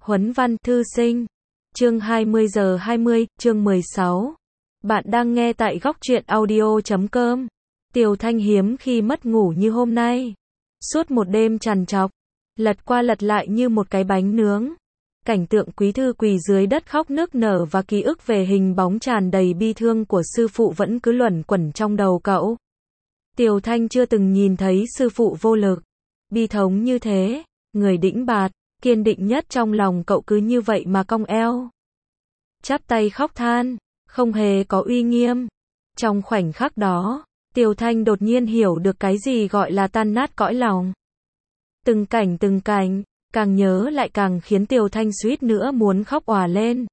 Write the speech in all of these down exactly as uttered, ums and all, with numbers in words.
Huấn văn thư sinh. Chương hai mươi giờ hai mươi, chương mười sáu. Bạn đang nghe tại góc truyện audio chấm com. Tiểu Thanh hiếm khi mất ngủ như hôm nay. Suốt một đêm trằn trọc, lật qua lật lại như một cái bánh nướng. Cảnh tượng Quý Thư quỳ dưới đất khóc nức nở và ký ức về hình bóng tràn đầy bi thương của sư phụ vẫn cứ luẩn quẩn trong đầu cậu. Tiểu Thanh chưa từng nhìn thấy sư phụ vô lực, bi thống như thế, người đĩnh bạt, kiên định nhất trong lòng cậu cứ như vậy mà cong eo. Chắp tay khóc than, không hề có uy nghiêm. Trong khoảnh khắc đó, Tiểu Thanh đột nhiên hiểu được cái gì gọi là tan nát cõi lòng. Từng cảnh từng cảnh, càng nhớ lại càng khiến Tiểu Thanh suýt nữa muốn khóc òa lên.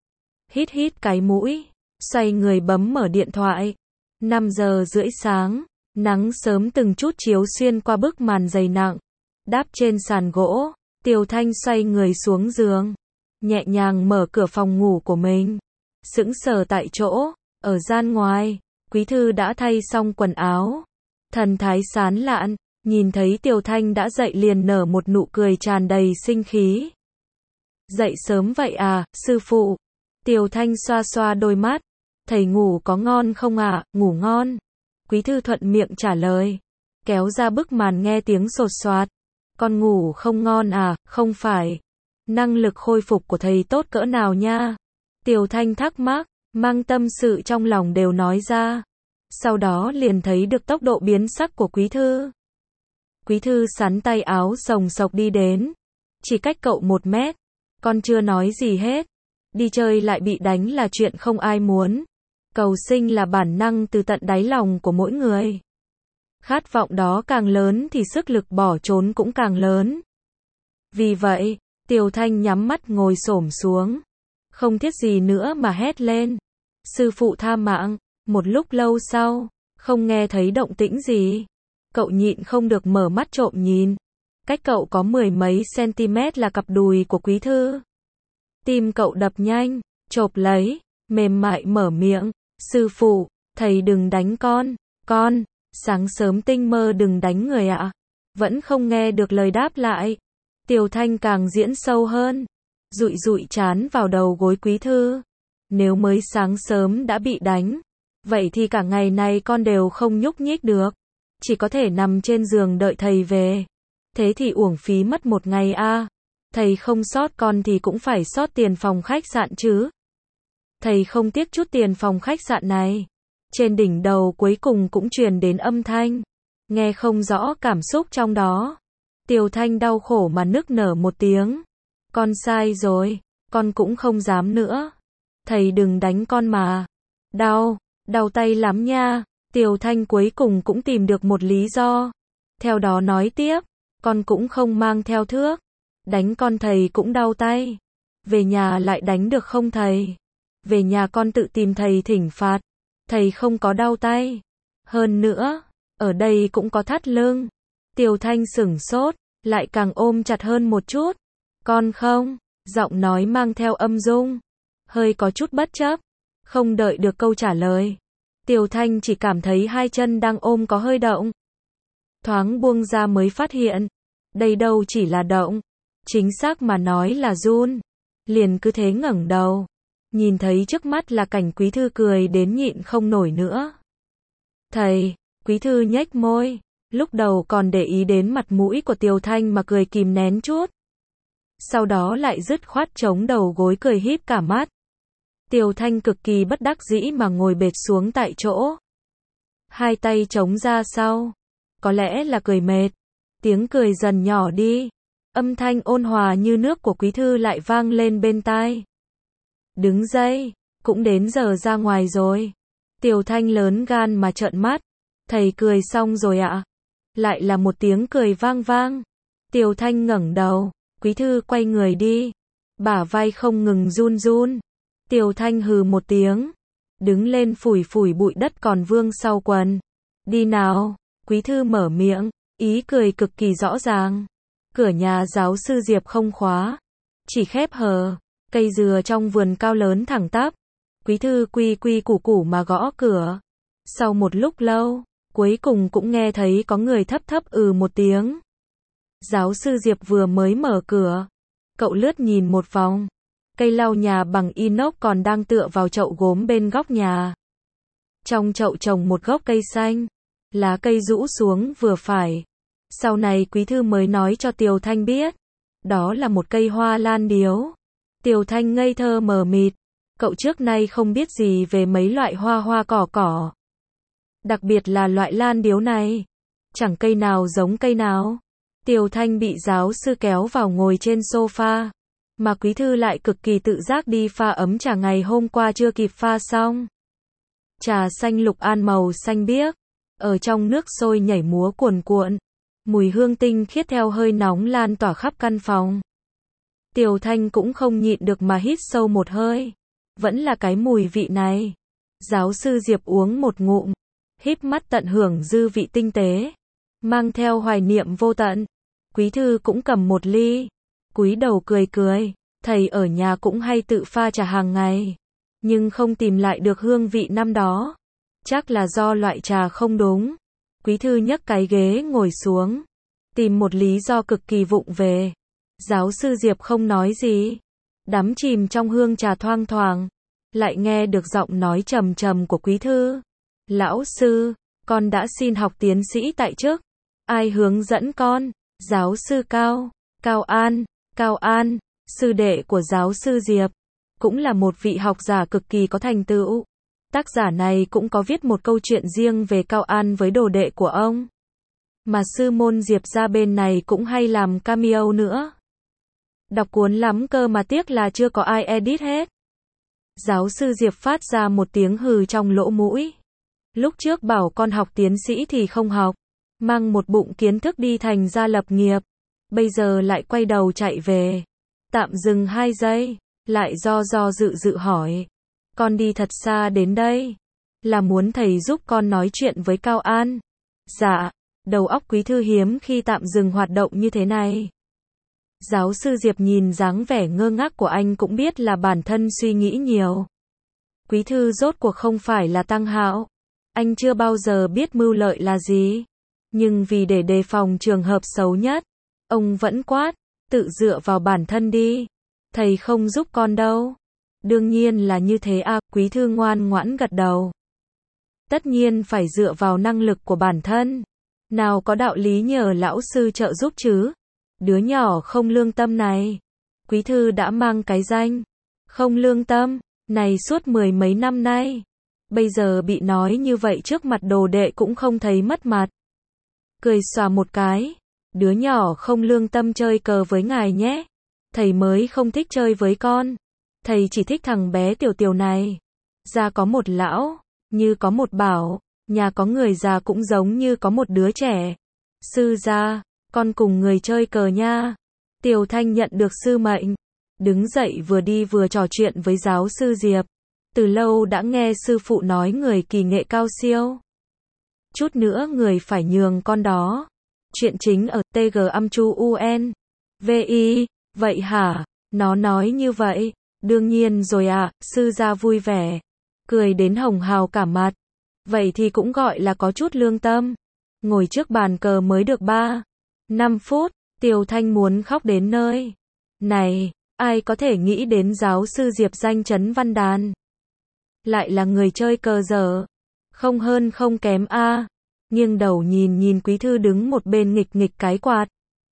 Hít hít cái mũi, xoay người bấm mở điện thoại. năm giờ rưỡi sáng, nắng sớm từng chút chiếu xuyên qua bức màn dày nặng. Đáp trên sàn gỗ, Tiểu Thanh xoay người xuống giường, nhẹ nhàng mở cửa phòng ngủ của mình. Sững sờ tại chỗ, ở gian ngoài, Quý Thư đã thay xong quần áo. Thần thái sán lạn, nhìn thấy Tiểu Thanh đã dậy liền nở một nụ cười tràn đầy sinh khí. Dậy sớm vậy à, sư phụ? Tiểu Thanh xoa xoa đôi mắt. Thầy ngủ có ngon không ạ? À? Ngủ ngon. Quý Thư thuận miệng trả lời. Kéo ra bức màn nghe tiếng sột soạt. Con ngủ không ngon à? Không phải. Năng lực khôi phục của thầy tốt cỡ nào nha? Tiểu Thanh thắc mắc, mang tâm sự trong lòng đều nói ra. Sau đó liền thấy được tốc độ biến sắc của Quý Thư. Quý Thư sắn tay áo sồng sộc đi đến. Chỉ cách cậu một mét. Con chưa nói gì hết. Đi chơi lại bị đánh là chuyện không ai muốn. Cầu sinh là bản năng từ tận đáy lòng của mỗi người. Khát vọng đó càng lớn thì sức lực bỏ trốn cũng càng lớn. Vì vậy, Tiểu Thanh nhắm mắt ngồi xổm xuống. Không thiết gì nữa mà hét lên. Sư phụ tha mạng. Một lúc lâu sau, không nghe thấy động tĩnh gì. Cậu nhịn không được mở mắt trộm nhìn. Cách cậu có mười mấy centimet là cặp đùi của Quý Thư. Tim cậu đập nhanh, chộp lấy, mềm mại mở miệng. Sư phụ, thầy đừng đánh con. Con, sáng sớm tinh mơ đừng đánh người ạ. Vẫn không nghe được lời đáp lại. Tiểu Thanh càng diễn sâu hơn. Dụi dụi chán vào đầu gối Quý Thư. Nếu mới sáng sớm đã bị đánh, vậy thì cả ngày này con đều không nhúc nhích được. Chỉ có thể nằm trên giường đợi thầy về. Thế thì uổng phí mất một ngày a. À. Thầy không sót con thì cũng phải sót tiền phòng khách sạn chứ. Thầy không tiếc chút tiền phòng khách sạn này. Trên đỉnh đầu cuối cùng cũng truyền đến âm thanh. Nghe không rõ cảm xúc trong đó. Tiểu Thanh đau khổ mà nức nở một tiếng. Con sai rồi, con cũng không dám nữa. Thầy đừng đánh con mà. Đau, đau tay lắm nha. Tiểu Thanh cuối cùng cũng tìm được một lý do. Theo đó nói tiếp, con cũng không mang theo thước. Đánh con thầy cũng đau tay. Về nhà lại đánh được không thầy? Về nhà con tự tìm thầy thỉnh phạt. Thầy không có đau tay. Hơn nữa, ở đây cũng có thắt lưng. Tiểu Thanh sửng sốt, lại càng ôm chặt hơn một chút. Con không, giọng nói mang theo âm dung. Hơi có chút bất chấp. Không đợi được câu trả lời. Tiểu Thanh chỉ cảm thấy hai chân đang ôm có hơi động. Thoáng buông ra mới phát hiện. Đây đâu chỉ là động. Chính xác mà nói là run. Liền cứ thế ngẩng đầu. Nhìn thấy trước mắt là cảnh Quý Thư cười đến nhịn không nổi nữa. Thầy, Quý Thư nhếch môi. Lúc đầu còn để ý đến mặt mũi của Tiểu Thanh mà cười kìm nén chút. Sau đó lại dứt khoát chống đầu gối cười híp cả mắt. Tiểu Thanh cực kỳ bất đắc dĩ mà ngồi bệt xuống tại chỗ. Hai tay chống ra sau. Có lẽ là cười mệt. Tiếng cười dần nhỏ đi. Âm thanh ôn hòa như nước của Quý Thư lại vang lên bên tai. Đứng dậy, cũng đến giờ ra ngoài rồi. Tiểu Thanh lớn gan mà trợn mắt. Thầy cười xong rồi ạ. Lại là một tiếng cười vang vang. Tiểu Thanh ngẩng đầu. Quý Thư quay người đi. Bả vai không ngừng run run. Tiểu Thanh hừ một tiếng. Đứng lên phủi phủi bụi đất còn vương sau quần. Đi nào. Quý Thư mở miệng. Ý cười cực kỳ rõ ràng. Cửa nhà giáo sư Diệp không khóa. Chỉ khép hờ. Cây dừa trong vườn cao lớn thẳng tắp. Quý Thư quy quy củ củ mà gõ cửa. Sau một lúc lâu, cuối cùng cũng nghe thấy có người thấp thấp ừ một tiếng. Giáo sư Diệp vừa mới mở cửa. Cậu lướt nhìn một vòng. Cây lau nhà bằng inox còn đang tựa vào chậu gốm bên góc nhà. Trong chậu trồng một gốc cây xanh. Lá cây rũ xuống vừa phải. Sau này Quý Thư mới nói cho Tiều Thanh biết. Đó là một cây hoa lan điếu. Tiều Thanh ngây thơ mờ mịt. Cậu trước nay không biết gì về mấy loại hoa hoa cỏ cỏ. Đặc biệt là loại lan điếu này. Chẳng cây nào giống cây nào. Tiều Thanh bị giáo sư kéo vào ngồi trên sofa. Mà Quý Thư lại cực kỳ tự giác đi pha ấm trà ngày hôm qua chưa kịp pha xong. Trà xanh lục an màu xanh biếc. Ở trong nước sôi nhảy múa cuồn cuộn. Mùi hương tinh khiết theo hơi nóng lan tỏa khắp căn phòng. Tiều Thanh cũng không nhịn được mà hít sâu một hơi. Vẫn là cái mùi vị này. Giáo sư Diệp uống một ngụm. Híp mắt tận hưởng dư vị tinh tế. Mang theo hoài niệm vô tận. Quý Thư cũng cầm một ly. Cúi đầu cười cười. Thầy ở nhà cũng hay tự pha trà hàng ngày. Nhưng không tìm lại được hương vị năm đó. Chắc là do loại trà không đúng. Quý Thư nhấc cái ghế ngồi xuống. Tìm một lý do cực kỳ vụng về. Giáo sư Diệp không nói gì. Đắm chìm trong hương trà thoang thoảng. Lại nghe được giọng nói trầm trầm của Quý Thư. Lão sư, con đã xin học tiến sĩ tại chức. Ai hướng dẫn con? Giáo sư Cao. Cao An. Cao An, sư đệ của giáo sư Diệp. Cũng là một vị học giả cực kỳ có thành tựu. Tác giả này cũng có viết một câu chuyện riêng về Cao An với đồ đệ của ông. Mà sư môn Diệp ra bên này cũng hay làm cameo nữa. Đọc cuốn lắm cơ mà tiếc là chưa có ai edit hết. Giáo sư Diệp phát ra một tiếng hừ trong lỗ mũi. Lúc trước bảo con học tiến sĩ thì không học. Mang một bụng kiến thức đi thành ra lập nghiệp. Bây giờ lại quay đầu chạy về. Tạm dừng hai giây. Lại do do dự dự hỏi. Con đi thật xa đến đây. Là muốn thầy giúp con nói chuyện với Cao An. Dạ. Đầu óc Quý Thư hiếm khi tạm dừng hoạt động như thế này. Giáo sư Diệp nhìn dáng vẻ ngơ ngác của anh cũng biết là bản thân suy nghĩ nhiều. Quý Thư rốt cuộc không phải là Tăng Hạo. Anh chưa bao giờ biết mưu lợi là gì. Nhưng vì để đề phòng trường hợp xấu nhất, ông vẫn quát, tự dựa vào bản thân đi. Thầy không giúp con đâu. Đương nhiên là như thế à, Quý Thư ngoan ngoãn gật đầu. Tất nhiên phải dựa vào năng lực của bản thân. Nào có đạo lý nhờ lão sư trợ giúp chứ. Đứa nhỏ không lương tâm này. Quý Thư đã mang cái danh không lương tâm này suốt mười mấy năm nay. Bây giờ bị nói như vậy trước mặt đồ đệ cũng không thấy mất mặt. Cười xòa một cái. Đứa nhỏ không lương tâm chơi cờ với ngài nhé. Thầy mới không thích chơi với con. Thầy chỉ thích thằng bé tiểu tiểu này. Gia có một lão, như có một bảo. Nhà có người già cũng giống như có một đứa trẻ. Sư gia, con cùng người chơi cờ nha. Tiều Thanh nhận được sư mệnh. Đứng dậy vừa đi vừa trò chuyện với giáo sư Diệp. Từ lâu đã nghe sư phụ nói người kỳ nghệ cao siêu. Chút nữa người phải nhường con đó. Chuyện chính ở tê giê âm chu un. Vi, vậy hả? Nó nói như vậy. Đương nhiên rồi ạ, à, sư gia vui vẻ. Cười đến hồng hào cả mặt. Vậy thì cũng gọi là có chút lương tâm. Ngồi trước bàn cờ mới được ba, năm phút, Tiều Thanh muốn khóc đến nơi. Này, ai có thể nghĩ đến giáo sư Diệp danh chấn văn đàn. Lại là người chơi cờ dở. Không hơn không kém a. À. Nghiêng đầu nhìn nhìn Quý Thư đứng một bên nghịch nghịch cái quạt.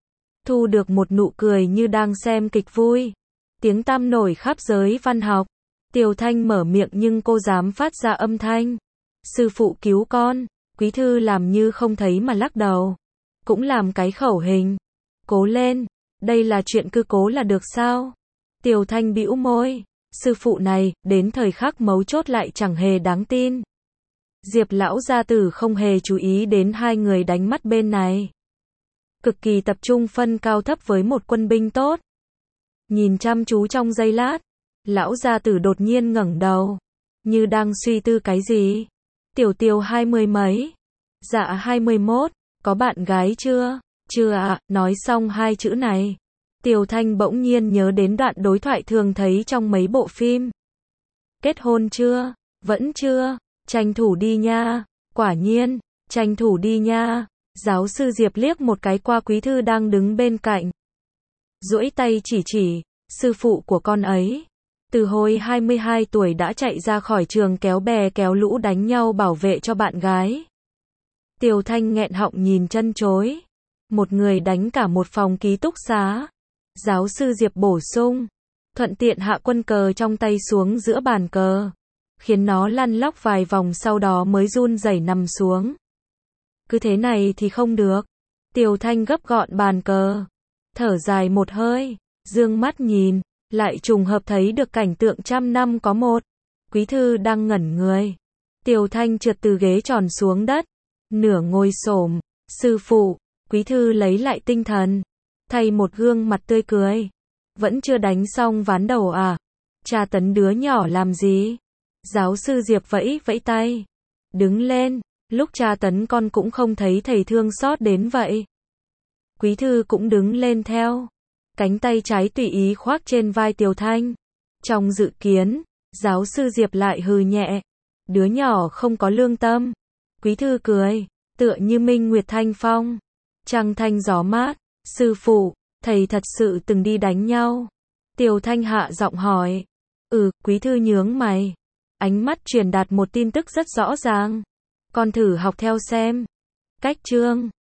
Thu được một nụ cười như đang xem kịch vui. Tiếng tăm nổi khắp giới văn học. Tiều Thanh mở miệng nhưng cô dám phát ra âm thanh. Sư phụ cứu con. Quý Thư làm như không thấy mà lắc đầu. Cũng làm cái khẩu hình. Cố lên. Đây là chuyện cứ cố là được sao? Tiều Thanh bĩu môi. Sư phụ này, đến thời khắc mấu chốt lại chẳng hề đáng tin. Diệp lão gia tử không hề chú ý đến hai người đánh mắt bên này. Cực kỳ tập trung phân cao thấp với một quân binh tốt. Nhìn chăm chú trong giây lát. Lão gia tử đột nhiên ngẩng đầu. Như đang suy tư cái gì? Tiểu Tiều hai mươi mấy. Dạ hai mươi mốt. Có bạn gái chưa? Chưa ạ. À, nói xong hai chữ này. Tiều Thanh bỗng nhiên nhớ đến đoạn đối thoại thường thấy trong mấy bộ phim. Kết hôn chưa? Vẫn chưa. Tranh thủ đi nha. Quả nhiên. Tranh thủ đi nha. Giáo sư Diệp liếc một cái qua Quý Thư đang đứng bên cạnh. duỗi tay chỉ chỉ, sư phụ của con ấy. Từ hồi hai mươi hai tuổi đã chạy ra khỏi trường kéo bè kéo lũ đánh nhau bảo vệ cho bạn gái. Tiều Thanh nghẹn họng nhìn chân chối. Một người đánh cả một phòng ký túc xá. Giáo sư Diệp bổ sung. Thuận tiện hạ quân cờ trong tay xuống giữa bàn cờ. Khiến nó lăn lóc vài vòng sau đó mới run rẩy nằm xuống. Cứ thế này thì không được. Tiều Thanh gấp gọn bàn cờ. Thở dài một hơi. Dương mắt nhìn. Lại trùng hợp thấy được cảnh tượng trăm năm có một. Quý thư đang ngẩn người. Tiều Thanh trượt từ ghế tròn xuống đất. Nửa ngồi xổm. Sư phụ. Quý thư lấy lại tinh thần. Thay một gương mặt tươi cười. Vẫn chưa đánh xong ván đầu à? Tra tấn đứa nhỏ làm gì? Giáo sư Diệp vẫy vẫy tay. Đứng lên. Lúc tra tấn con cũng không thấy thầy thương xót đến vậy. Quý thư cũng đứng lên theo. Cánh tay trái tùy ý khoác trên vai Tiều Thanh. Trong dự kiến, giáo sư Diệp lại hừ nhẹ. Đứa nhỏ không có lương tâm. Quý thư cười, tựa như Minh Nguyệt Thanh Phong. Trăng thanh gió mát. Sư phụ, thầy thật sự từng đi đánh nhau. Tiều Thanh hạ giọng hỏi. Ừ, quý thư nhướng mày. Ánh mắt truyền đạt một tin tức rất rõ ràng. Con thử học theo xem. Cách chương